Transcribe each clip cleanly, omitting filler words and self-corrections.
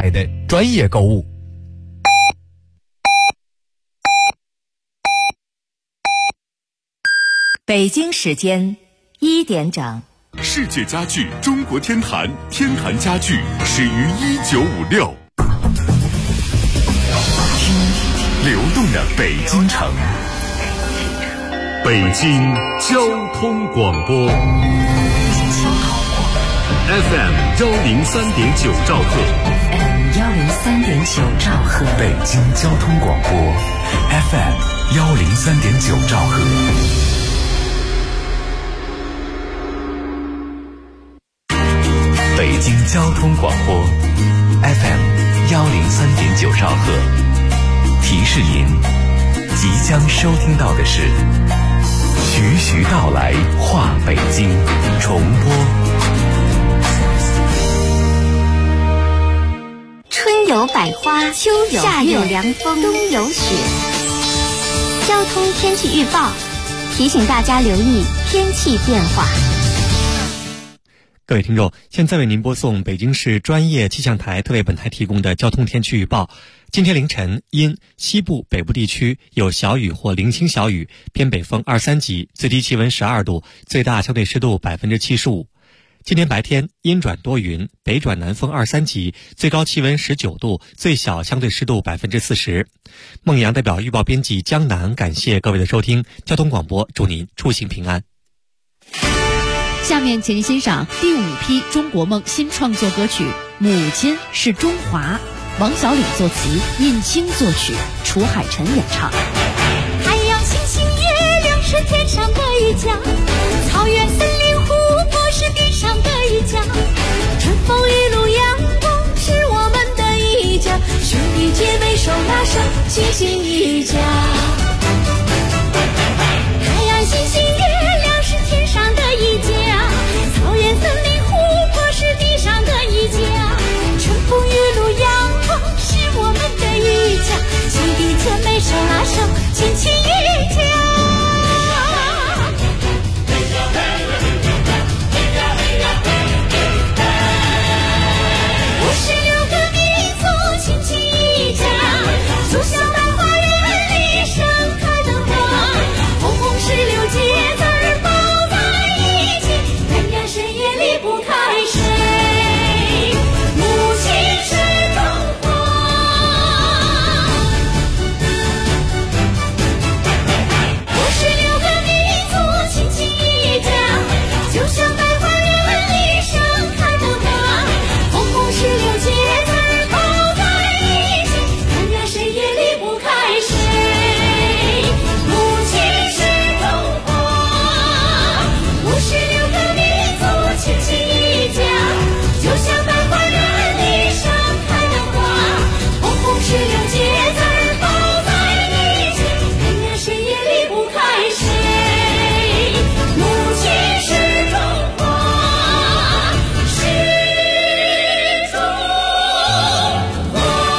台的专业购物。 北京时间1点整。 世界家具中国天坛，天坛家具始于1956。听流动的北京城，北京交通广播 FM 103.9兆赫 103.9兆赫， 北京交通广播 FM 103.9兆赫。北京交通广播 FM 103.9兆赫，提示您即将收听到的是徐徐道来话北京重播。 春有百花，秋有夏有凉风，冬有雪。交通天气预报提醒大家留意天气变化。 各位听众，现在为您播送北京市专业气象台特为本台提供的交通天气预报。今天凌晨，因西部、北部地区有小雨或零星小雨，偏北风2、3级，最低气温12度，最大相对湿度75%。今天白天阴转多云，北转南风2、3级，最高气温19度，最小相对湿度40%。孟阳代表预报编辑江南，感谢各位的收听。交通广播祝您出行平安。 下面请您欣赏第5批中国梦新创作歌曲《母亲是中华》，王小李作词，尹清作曲，楚海辰演唱。 太阳、星星、月亮是天上的一家，草原、森林、湖泊是地上的一家，春风雨露阳光是我们的一家，兄弟姐妹手拉手，齐心一家。太阳、星星、月亮是天上的一家，草原、森林、湖泊是地上的一家，春风雨露阳光是我们的一家，兄弟姐妹手拉手，亲亲一家。56个民族亲亲一家，就像大花园里盛开的花，红红16节字儿包在一起，人呀谁也离不开谁，母亲是中华。56个民族亲亲一家，就像大花园里盛开的花，红红16节字儿包在一起，人呀谁也离不开谁，母亲是中华。56个民族亲亲一家，就像大花园里盛开的花，红红16节字儿包在一起，人呀谁也离不开谁，母亲是中华，是中华。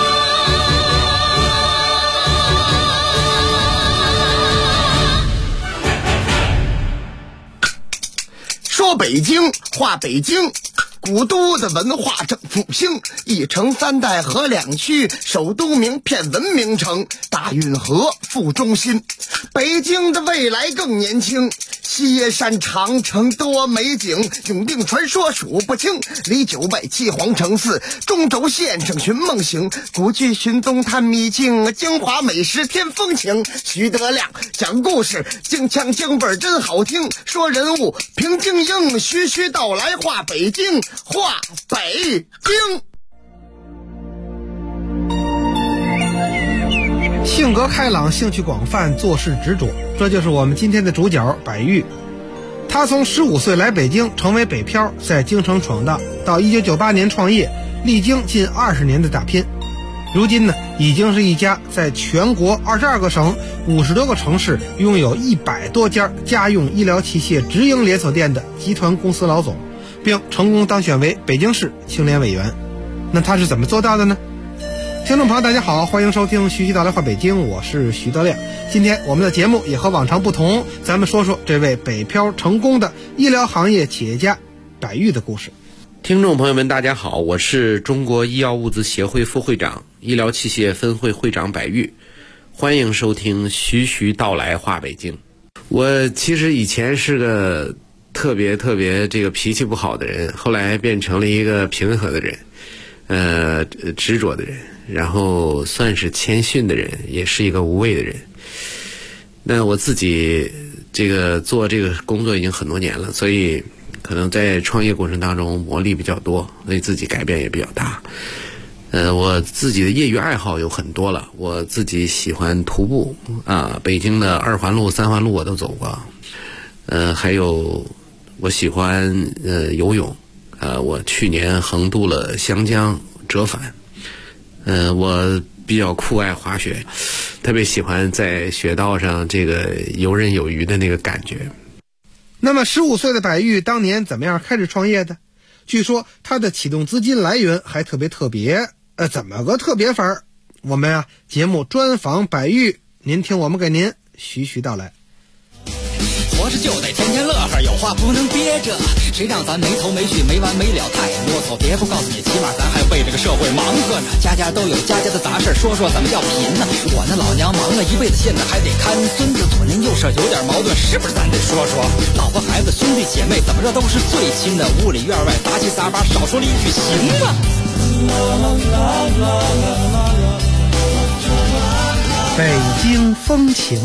说北京话北京，古都的文化正复兴，一城3代合2区，首都名片文明城，大运河副中心。北京的未来更年轻，西山长城多美景，永定传说数不清，离9拜7皇城寺，中轴线上寻梦行，古剧寻踪探秘境，京华美食添风情。徐德亮讲故事，京腔京味儿真好听，说人物平静英，徐徐道来话北京，话北京。 性格开朗，兴趣广泛，做事执着，这就是我们今天的主角白玉。他从15岁来北京，成为北漂，在京城闯荡，到1998年创业，历经近20年的打拼。如今呢，已经是一家在全国22个省、50多个城市，拥有100多家家用医疗器械直营连锁店的集团公司老总，并成功当选为北京市青联委员。那他是怎么做到的呢？听众朋友大家好，欢迎收听徐徐道来话北京，我是徐德亮。今天我们的节目也和往常不同，咱们说说这位北漂成功的医疗行业企业家白玉的故事。 听众朋友们，大家好，我是中国医药物资协会副会长、医疗器械分会会长柏玉，欢迎收听徐徐道来话北京。我其实以前是个特别这个脾气不好的人，后来变成了一个平和的人，执着的人，然后算是谦逊的人，也是一个无畏的人。那我自己这个做这个工作已经很多年了，所以可能在创业过程当中磨砺比较多，所以自己改变也比较大。我自己的业余爱好有很多了，我自己喜欢徒步啊，北京的2环路、3环路我都走过。还有我喜欢游泳，我去年横渡了湘江折返。我比较酷爱滑雪，特别喜欢在雪道上这个游刃有余的那个感觉。 那么15岁的柏玉当年怎么样开始创业的？据说他的启动资金来源还特别，怎么个特别法？我们节目专访柏玉，您听我们给您徐徐道来。 活着就得天天乐呵，有话不能憋着，谁让咱没头没绪没完没了太啰嗦。别不告诉你，起码咱还为这个社会忙活呢。家家都有家家的杂事，说怎么叫贫呢？我那老娘忙了一辈子，现在还得看孙子，左邻右舍有点矛盾，是不是咱得说？老婆孩子兄弟姐妹怎么着都是最亲的，屋里院外杂七杂八，少说了一句行吗？ 北京风情。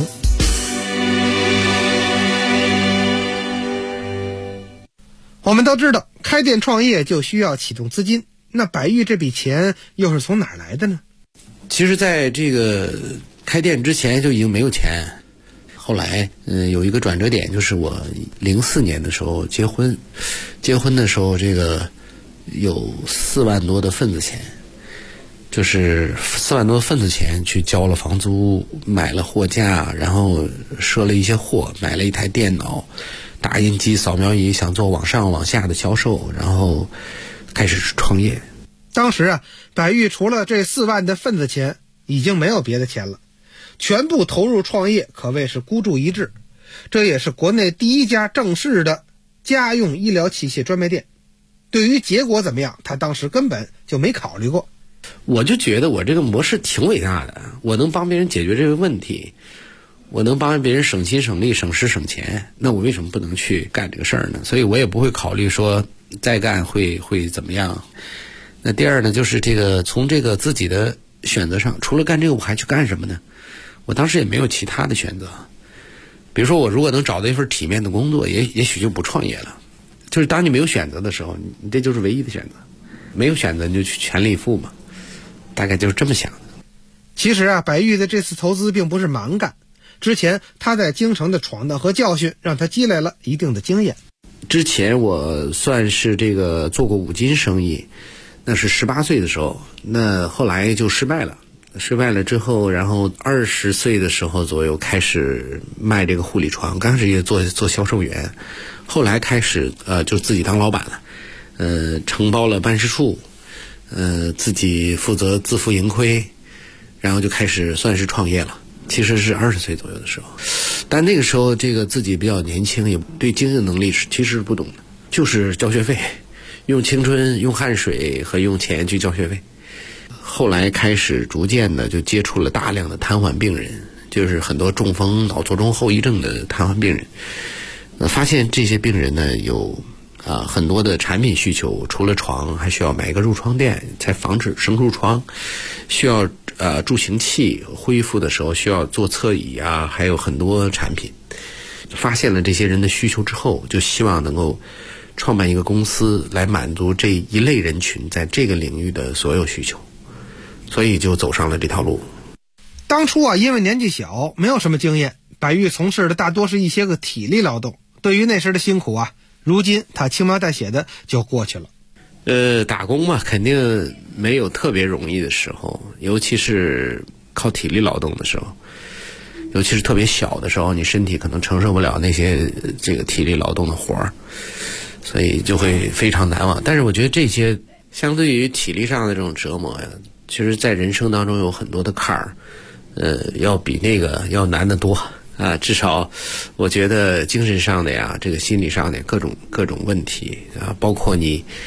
我们都知道开店创业就需要启动资金，那柏玉这笔钱又是从哪儿来的呢？ 其实在这个开店之前就已经没有钱，后来有一个转折点，就是我04年的时候结婚的时候，这个有4万多的份子钱，就是4万多份子钱去交了房租，买了货架，然后赊了一些货，买了一台电脑、打印机、扫描仪，想做往上往下的销售，然后开始创业。 当时柏玉除了这4万的份子钱，已经没有别的钱了，全部投入创业，可谓是孤注一掷。这也是国内第一家正式的家用医疗器械专卖店。对于结果怎么样，他当时根本就没考虑过。 我就觉得我这个模式挺伟大的，我能帮别人解决这个问题，我能帮别人省心省力省时省钱，那我为什么不能去干这个事儿呢？所以我也不会考虑说再干会怎么样。那第二呢，就是这个从这个自己的选择上，除了干这个我还去干什么呢？我当时也没有其他的选择。比如说我如果能找到一份体面的工作，也许就不创业了。就是当你没有选择的时候，你这就是唯一的选择，没有选择你就去全力以赴嘛，大概就是这么想的。 其实柏玉的这次投资并不是蛮干，之前他在京城的闯荡和教训让他积累了一定的经验。 之前我算是这个做过五金生意，那是18岁的时候，那后来就失败了之后，然后20岁的时候左右开始卖这个护理床，刚开始也做销售员，后来开始就自己当老板了，承包了办事处，自己负责自负盈亏，然后就开始算是创业了。其实是20岁左右的时候，但那个时候这个自己比较年轻，也对经济能力其实是不懂的，就是交学费，用青春、用汗水和用钱去交学费。后来开始逐渐的就接触了大量的瘫痪病人，就是很多中风、脑卒中后遗症的瘫痪病人。发现这些病人呢有很多的产品需求，除了床还需要买一个褥疮垫，才防止生褥疮，需要助行器，恢复的时候需要做侧椅啊，还有很多产品。发现了这些人的需求之后，就希望能够创办一个公司来满足这一类人群在这个领域的所有需求，所以就走上了这条路。 当初因为年纪小，没有什么经验，柏玉从事的大多是一些个体力劳动，对于那时的辛苦如今他轻描淡写的就过去了。 打工嘛，肯定没有特别容易的时候，尤其是靠体力劳动的时候，尤其是特别小的时候，你身体可能承受不了那些这个体力劳动的活儿，所以就会非常难忘。但是我觉得这些相对于体力上的这种折磨呀，其实在人生当中有很多的坎儿，要比那个要难得多啊。至少我觉得精神上的呀，这个心理上的各种问题啊，包括你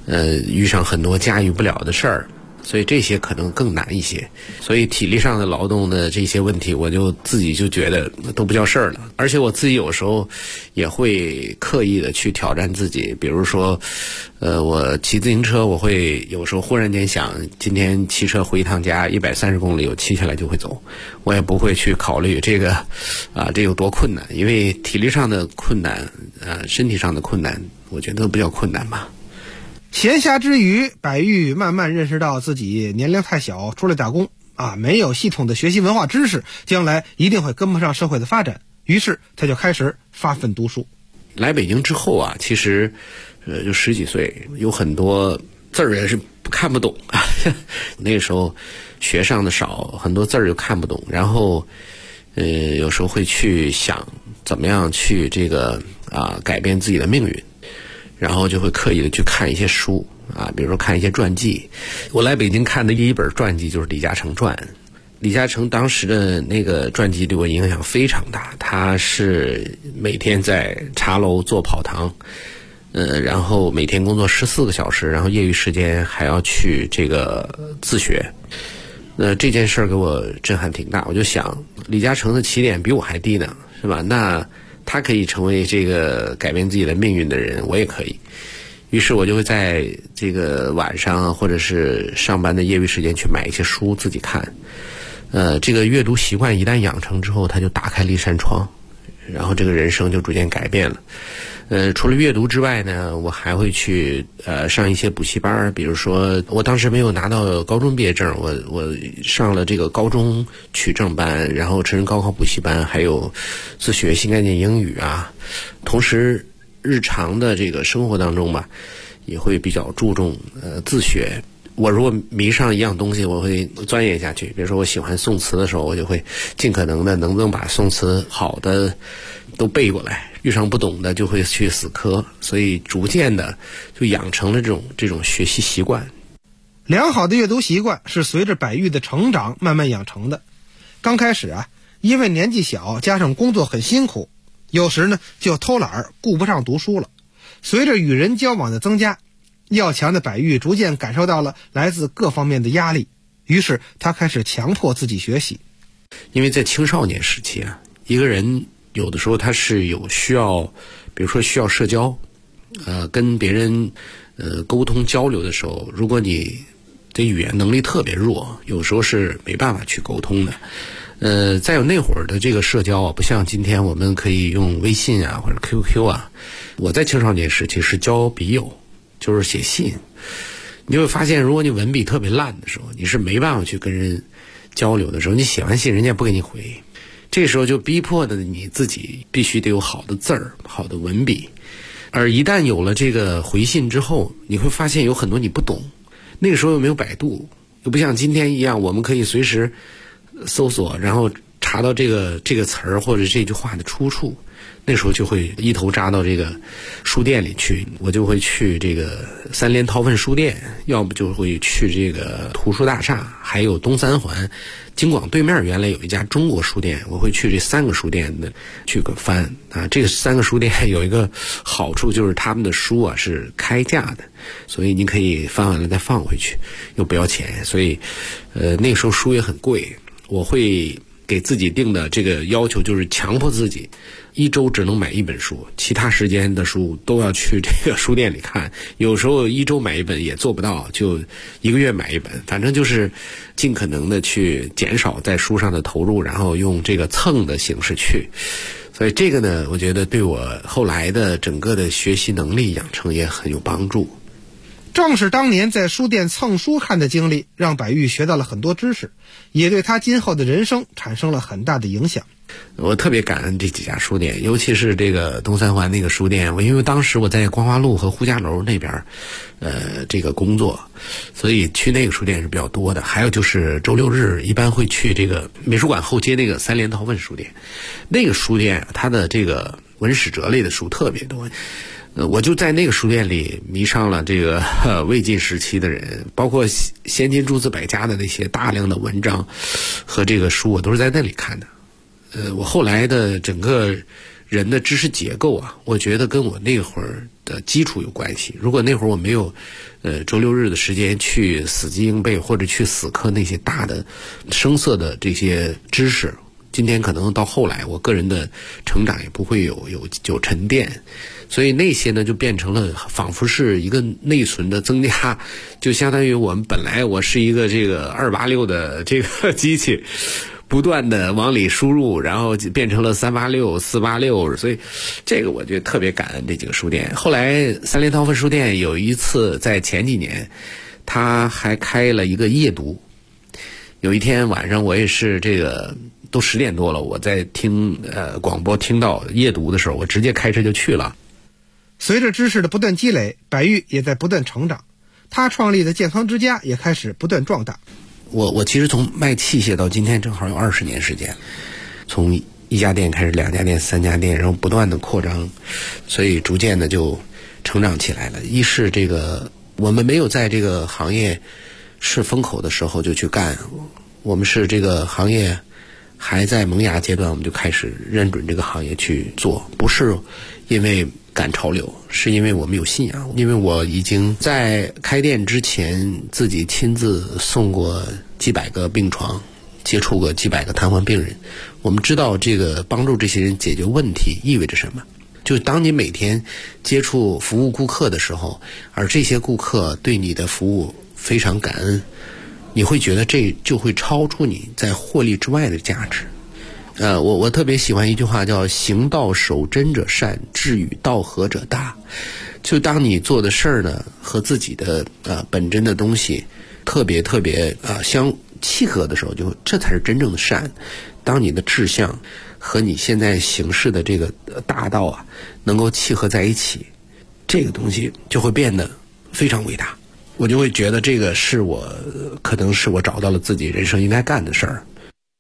遇上很多驾驭不了的事儿。所以这些可能更难一些，所以体力上的劳动的这些问题，我就自己就觉得都不叫事儿了。而且我自己有时候也会刻意的去挑战自己，比如说，我骑自行车，我会有时候忽然间想，今天骑车回一趟家130公里，我骑下来就会走，我也不会去考虑这个，这有多困难，因为体力上的困难，身体上的困难，我觉得都不叫困难吧。 闲暇之余，百玉慢慢认识到自己年龄太小，出来打工没有系统的学习文化知识，将来一定会跟不上社会的发展。于是他就开始发奋读书。 来北京之后其实就10几岁，有很多字儿也是看不懂那个时候学上的少，很多字儿就看不懂，然后有时候会去想怎么样去这个改变自己的命运。然后就会刻意的去看一些书比如说看一些传记。我来北京看的第一本传记就是李嘉诚传。李嘉诚当时的那个传记对我影响非常大，他是每天在茶楼做跑堂，然后每天工作14个小时，然后业余时间还要去这个自学。这件事儿给我震撼挺大，我就想李嘉诚的起点比我还低呢，是吧？那他可以成为这个改变自己的命运的人，我也可以。于是我就会在这个晚上或者是上班的业余时间去买一些书自己看。这个阅读习惯一旦养成之后，他就打开了一扇窗，然后这个人生就逐渐改变了。除了阅读之外呢，我还会去上一些补习班，比如说我当时没有拿到高中毕业证，我上了这个高中取证班，然后成人高考补习班，还有自学新概念英语同时日常的这个生活当中吧，也会比较注重自学。我如果迷上一样东西，我会钻研下去。比如说我喜欢宋词的时候，我就会尽可能的能不能把宋词好的都背过来，遇上不懂的就会去死磕，所以逐渐的就养成了这种学习习惯。 良好的阅读习惯是随着百玉的成长慢慢养成的。刚开始因为年纪小，加上工作很辛苦，有时呢就偷懒顾不上读书了。随着与人交往的增加，要强的百玉逐渐感受到了来自各方面的压力，于是他开始强迫自己学习。 因为在青少年时期一个人有的时候他是有需要，比如说需要社交，跟别人沟通交流的时候，如果你的语言能力特别弱，有时候是没办法去沟通的。再有那会儿的这个社交不像今天我们可以用微信或者 QQ 我在青少年时期是交笔友，就是写信。你就会发现，如果你文笔特别烂的时候，你是没办法去跟人交流的时候，你写完信人家不给你回，这时候就逼迫的你自己必须得有好的字儿，好的文笔。而一旦有了这个回信之后，你会发现有很多你不懂，那个时候又没有百度，又不像今天一样我们可以随时搜索，然后查到这个词儿或者这句话的出处。那时候就会一头扎到这个书店里去，我就会去这个三联韬奋书店，要不就会去这个图书大厦，还有东三环京广对面原来有一家中国书店，我会去这3个书店的去翻这个3个书店有一个好处，就是他们的书是开价的，所以你可以翻完了再放回去，又不要钱，所以那个时候书也很贵。我会给自己定的这个要求就是强迫自己1周只能买1本书，其他时间的书都要去这个书店里看。有时候1周买1本也做不到，就1个月买1本，反正就是尽可能的去减少在书上的投入，然后用这个蹭的形式去。所以这个呢，我觉得对我后来的整个的学习能力养成也很有帮助。 正是当年在书店蹭书看的经历，让百玉学到了很多知识，也对他今后的人生产生了很大的影响。 我特别感恩这几家书店，尤其是这个东三环那个书店，因为当时我在光华路和呼家楼那边这个工作，所以去那个书店是比较多的。还有就是周6日一般会去这个美术馆后街那个三联韬奋书店，那个书店它的这个文史哲类的书特别多。我就在那个书店里迷上了这个魏晋时期的人，包括先秦诸子百家的那些大量的文章和这个书，我都是在那里看的。我后来的整个人的知识结构啊，我觉得跟我那会儿的基础有关系。如果那会儿我没有周六日的时间去死记硬背或者去死磕那些大的生涩的这些知识，今天可能到后来我个人的成长也不会有沉淀，所以那些呢就变成了仿佛是一个内存的增加，就相当于我们本来我是一个这个286的这个机器，不断的往里输入，然后变成了386、486，所以这个我觉得特别感恩这几个书店。后来三联韬奋书店有一次在前几年，他还开了一个夜读。有一天晚上我也是这个都10点多了，我在听广播听到夜读的时候，我直接开车就去了。 随着知识的不断积累，百玉也在不断成长，他创立的健康之家也开始不断壮大。 我其实从卖器械到今天正好有20年时间，从1家店开始2家店3家店，然后不断的扩张，所以逐渐的就成长起来了。一是这个我们没有在这个行业是风口的时候就去干，我们是这个行业还在萌芽阶段，我们就开始认准这个行业去做，不是因为赶潮流，是因为我们有信仰。因为我已经在开店之前自己亲自送过几百个病床，接触过几百个瘫痪病人，我们知道这个帮助这些人解决问题意味着什么。就当你每天接触服务顾客的时候，而这些顾客对你的服务非常感恩，你会觉得这就会超出你在获利之外的价值。我特别喜欢一句话叫行道守真者善，志与道合者大。就当你做的事儿呢和自己的本真的东西特别相契合的时候，就这才是真正的善。当你的志向和你现在行事的这个大道啊能够契合在一起，这个东西就会变得非常伟大。我就会觉得这个是可能是我找到了自己人生应该干的事儿。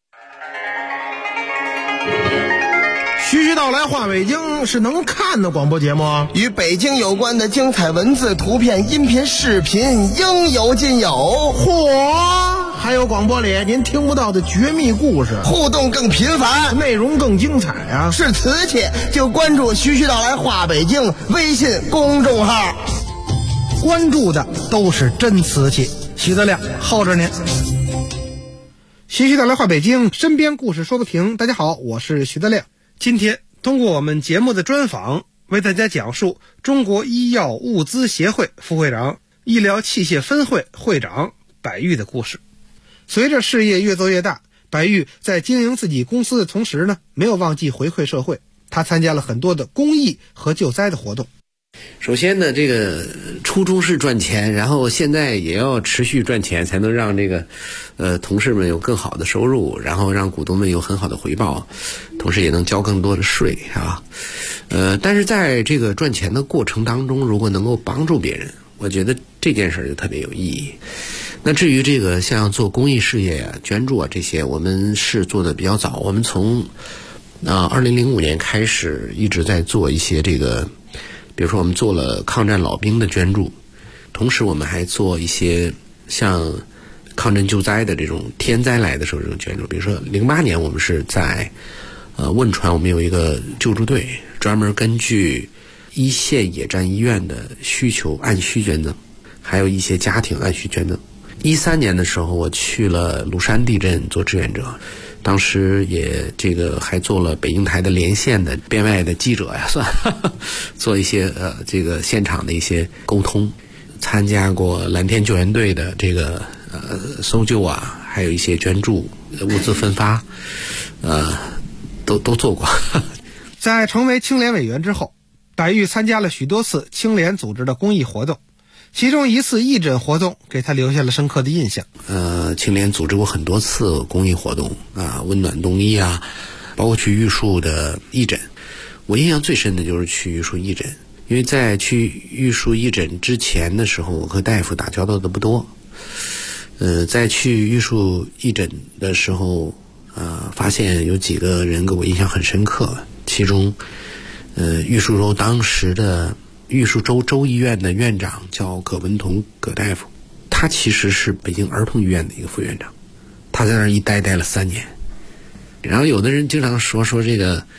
徐徐道来话北京是能看的广播节目， 与北京有关的精彩文字、图片、音频、视频应有尽有。 嚯！还有广播里您听不到的绝密故事， 互动更频繁， 内容更精彩啊！ 是瓷器就关注徐徐道来话北京微信公众号， 关注的都是真瓷器。徐德亮候着您。徐徐道来话北京，身边故事说不停。大家好，我是徐德亮。今天通过我们节目的专访，为大家讲述中国医药物资协会副会长、医疗器械分会会长百玉的故事。随着事业越做越大，百玉在经营自己公司的同时呢，没有忘记回馈社会。他参加了很多的公益和救灾的活动。 首先呢，这个初衷是赚钱，然后现在也要持续赚钱，才能让这个同事们有更好的收入，然后让股东们有很好的回报，同时也能交更多的税啊。但是在这个赚钱的过程当中，如果能够帮助别人，我觉得这件事就特别有意义。那至于这个像做公益事业啊、捐助啊这些，我们是做的比较早。我们从2005年开始一直在做一些这个，比如说我们做了抗战老兵的捐助，同时我们还做一些像抗震救灾的这种天灾来的时候这种捐助。比如说08年我们是在汶川，我们有一个救助队，专门根据一线野战医院的需求按需捐赠，还有一些家庭按需捐赠。13年的时候我去了庐山地震做志愿者，当时也这个还做了北京台的连线的编外的记者呀，算做一些这个现场的一些沟通，参加过蓝天救援队的这个搜救啊，还有一些捐助物资分发，都做过。 在成为青联委员之后，百玉参加了许多次青联组织的公益活动，其中一次义诊活动给他留下了深刻的印象。 青联组织过很多次公益活动啊，温暖冬衣啊，包括去玉树的义诊。我印象最深的就是去玉树义诊，因为在去玉树义诊之前的时候，我和大夫打交道的不多。在去玉树义诊的时候，发现有几个人给我印象很深刻，其中玉树州当时的玉树州医院的院长叫葛文同葛大夫，他其实是北京儿童医院的一个副院长，他在那儿一待了3年。然后有的人经常说这个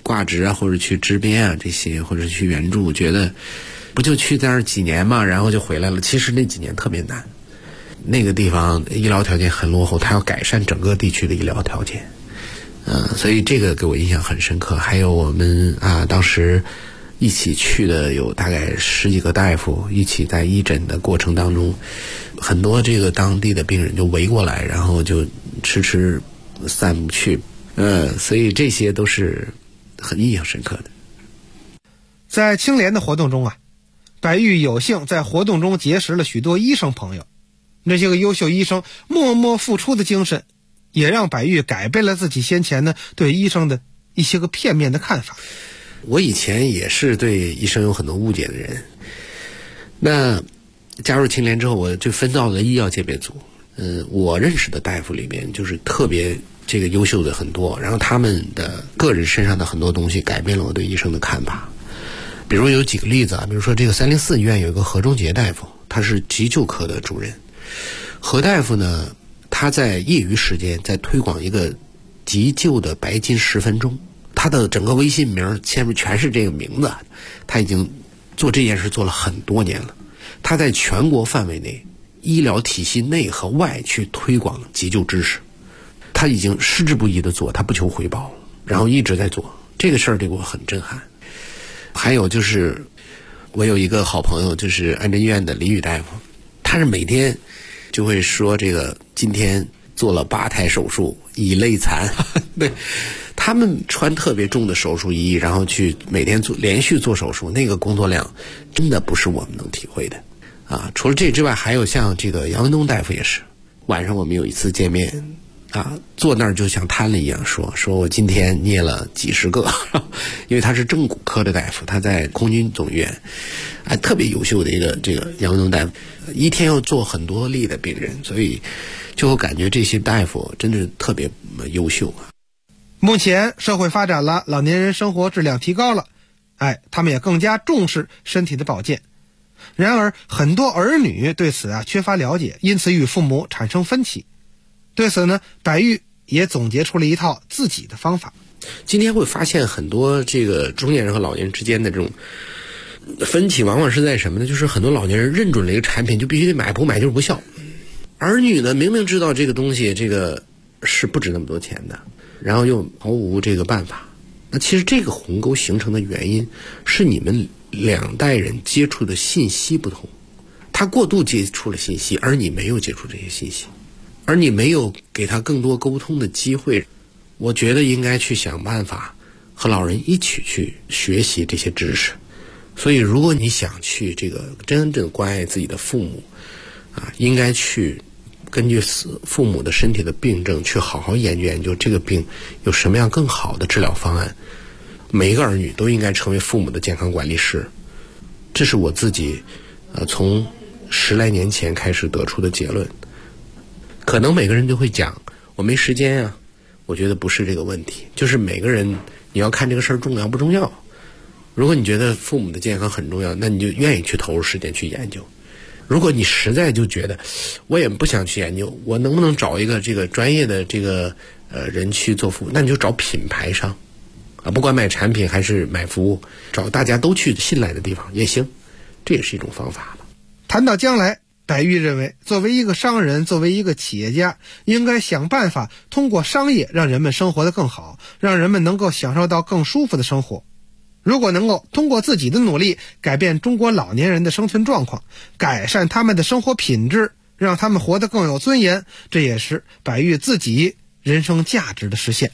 挂职啊，或者去支边啊这些，或者去援助，觉得不就去在那儿几年嘛，然后就回来了。其实那几年特别难，那个地方医疗条件很落后，它要改善整个地区的医疗条件。所以这个给我印象很深刻。还有我们当时一起去的有大概10几个大夫，一起在医诊的过程当中，很多这个当地的病人就围过来，然后就迟散不去。所以这些都是很印象深刻的。 在青联的活动中白玉有幸在活动中结识了许多医生朋友，那些个优秀医生默默付出的精神，也让白玉改变了自己先前呢对医生的一些个片面的看法。 我以前也是对医生有很多误解的人，那加入青联之后，我就分到了医药鉴别组。我认识的大夫里面就是特别这个优秀的很多，然后他们的个人身上的很多东西改变了我对医生的看法。比如有几个例子比如说这个304医院有一个何忠杰大夫，他是急救科的主任。何大夫呢，他在业余时间在推广一个急救的白金10分钟，他的整个微信名前面全是这个名字，他已经做这件事做了很多年了。他在全国范围内医疗体系内和外去推广急救知识，他已经矢志不移的做，他不求回报，然后一直在做这个事儿，对我很震撼。还有就是我有一个好朋友，就是安贞医院的李宇大夫，他是每天就会说这个今天做了8台手术，以累残对，他们穿特别重的手术衣，然后去每天连续做手术，那个工作量真的不是我们能体会的除了这之外，还有像这个杨文东大夫也是，晚上我们有一次见面坐那儿就像瘫了一样，说我今天捏了几10个因为他是正骨科的大夫，他在空军总医院特别优秀的一个这个杨文东大夫，一天要做很多例的病人，所以就感觉这些大夫真的是特别优秀目前社会发展了，老年人生活质量提高了，他们也更加重视身体的保健。然而很多儿女对此缺乏了解，因此与父母产生分歧。对此呢，白玉也总结出了一套自己的方法。 今天会发现很多这个中年人和老年人之间的这种分歧，往往是在什么呢？就是很多老年人认准了一个产品就必须得买，不买就是不孝。儿女呢，明明知道这个东西这个是不值那么多钱的，然后又毫无这个办法。那其实这个鸿沟形成的原因是你们2代人接触的信息不同，他过度接触了信息，而你没有接触这些信息，而你没有给他更多沟通的机会。我觉得应该去想办法和老人一起去学习这些知识。所以如果你想去这个真正关爱自己的父母应该去根据父母的身体的病症去好好研究研究这个病有什么样更好的治疗方案。每一个儿女都应该成为父母的健康管理师，这是我自己从10来年前开始得出的结论。可能每个人都会讲我没时间我觉得不是这个问题，就是每个人你要看这个事儿重要不重要。如果你觉得父母的健康很重要，那你就愿意去投入时间去研究。如果你实在就觉得我也不想去研究，我能不能找一个这个专业的这个人去做服务，那你就找品牌商不管买产品还是买服务，找大家都去信赖的地方也行，这也是一种方法了。 谈到将来，白玉认为作为一个商人，作为一个企业家，应该想办法通过商业让人们生活得更好，让人们能够享受到更舒服的生活。如果能够通过自己的努力改变中国老年人的生存状况，改善他们的生活品质，让他们活得更有尊严，这也是白玉自己人生价值的实现。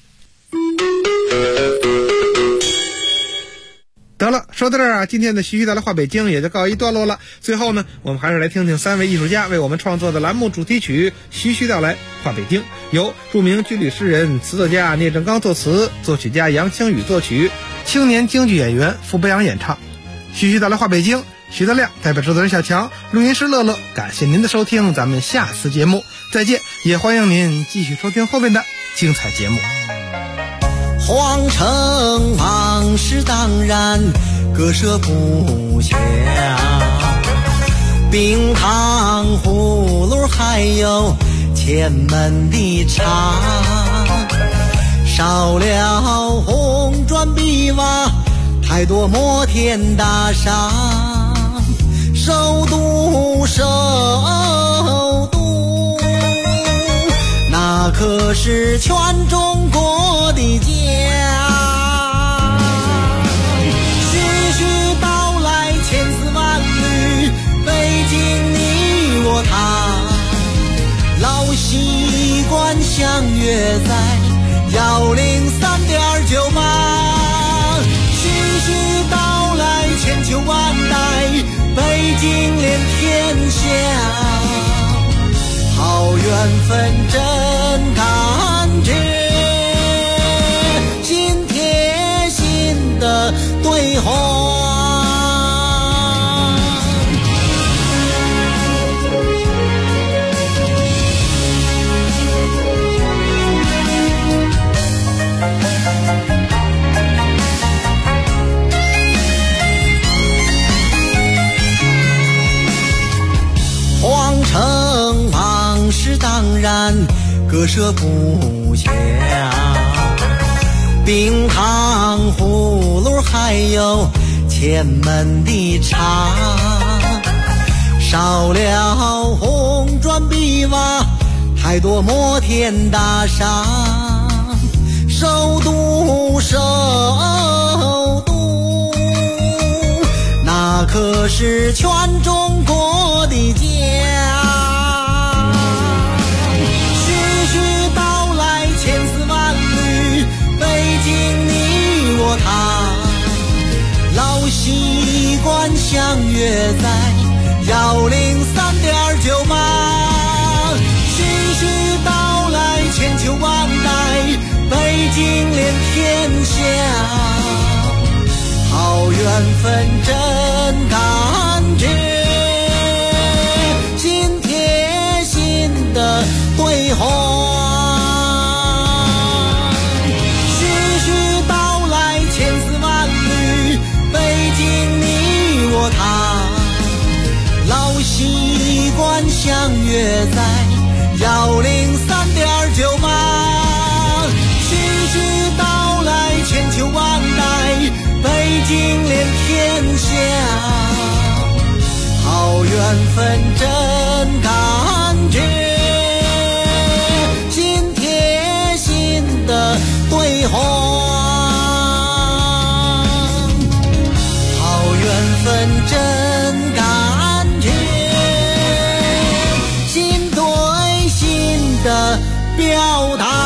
得了，说到这儿今天的徐徐道来话北京也就告一段落了。最后呢，我们还是来听听3位艺术家为我们创作的栏目主题曲《徐徐道来话北京》，由著名军旅诗人、词作家聂正刚作词，作曲家杨清宇作曲，青年京剧演员傅博阳演唱。徐徐道来话北京，徐德亮代表制作人小强，录音师乐乐，感谢您的收听，咱们下次节目再见，也欢迎您继续收听后面的精彩节目。 皇城往事当然割舍不下，冰糖葫芦还有前门的茶，少了红砖砖碧瓦，太多摩天大厦。首都，首都，那可是全中国的家。徐徐道来千丝万缕，北京你我他，老习惯相约在103.98。徐徐道来千秋万代，北京连天下，好缘分真感觉，心贴心的对话。皇城往事当然割舍不下，冰糖葫芦还有前门的茶，少了红砖碧瓦，太多摩天大厦。首都，首都，那可是全中国的家。徐徐道来千丝万缕，北京你我他，老习惯相约在103.98。徐徐道来千秋万代，北京连天下，好缘分真感觉，心贴心的对话。徐徐道来千丝万缕，北京你我他，老习惯相约在103.98。徐徐道来千秋万代，北京连天下，好缘分真感觉，心贴心的对话。好缘分真感觉，心对心的表达。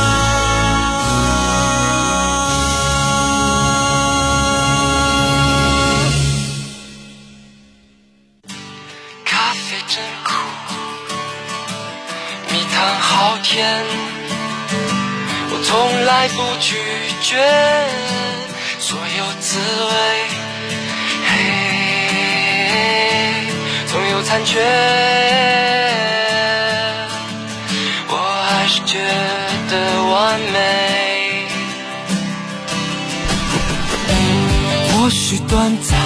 我从来不拒绝所有滋味，总有残缺，我还是觉得完美。或许短暂，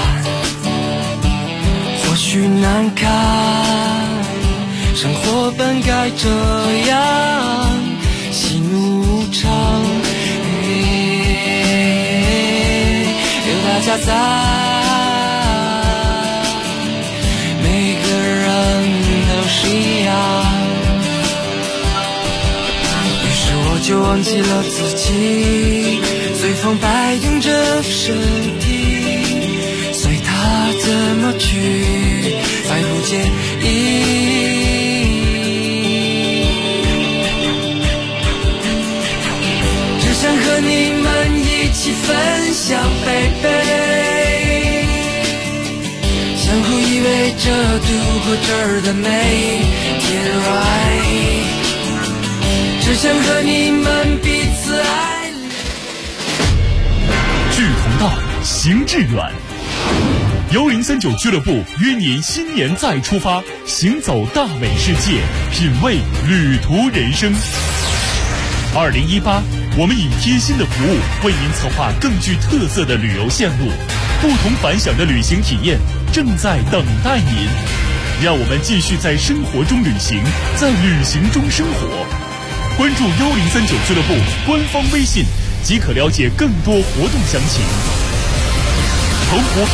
或许难堪，生活本该这样，喜怒无常，有大家在，每个人都是一样。于是我就忘记了自己，随风摆动着身体，随它怎么去，再不介意。想和你们一起分享，baby，相互依偎着度过这儿的每一天 ，right， 只想和你们彼此爱恋。 志同道，行致远。1039俱乐部约您新年再出发，行走大美世界，品味旅途人生。2018，我们以贴心的服务为您策划更具特色的旅游线路，不同凡响的旅行体验正在等待您。让我们继续在生活中旅行，在旅行中生活。关注1039俱乐部官方微信， 即可了解更多活动详情。澎湖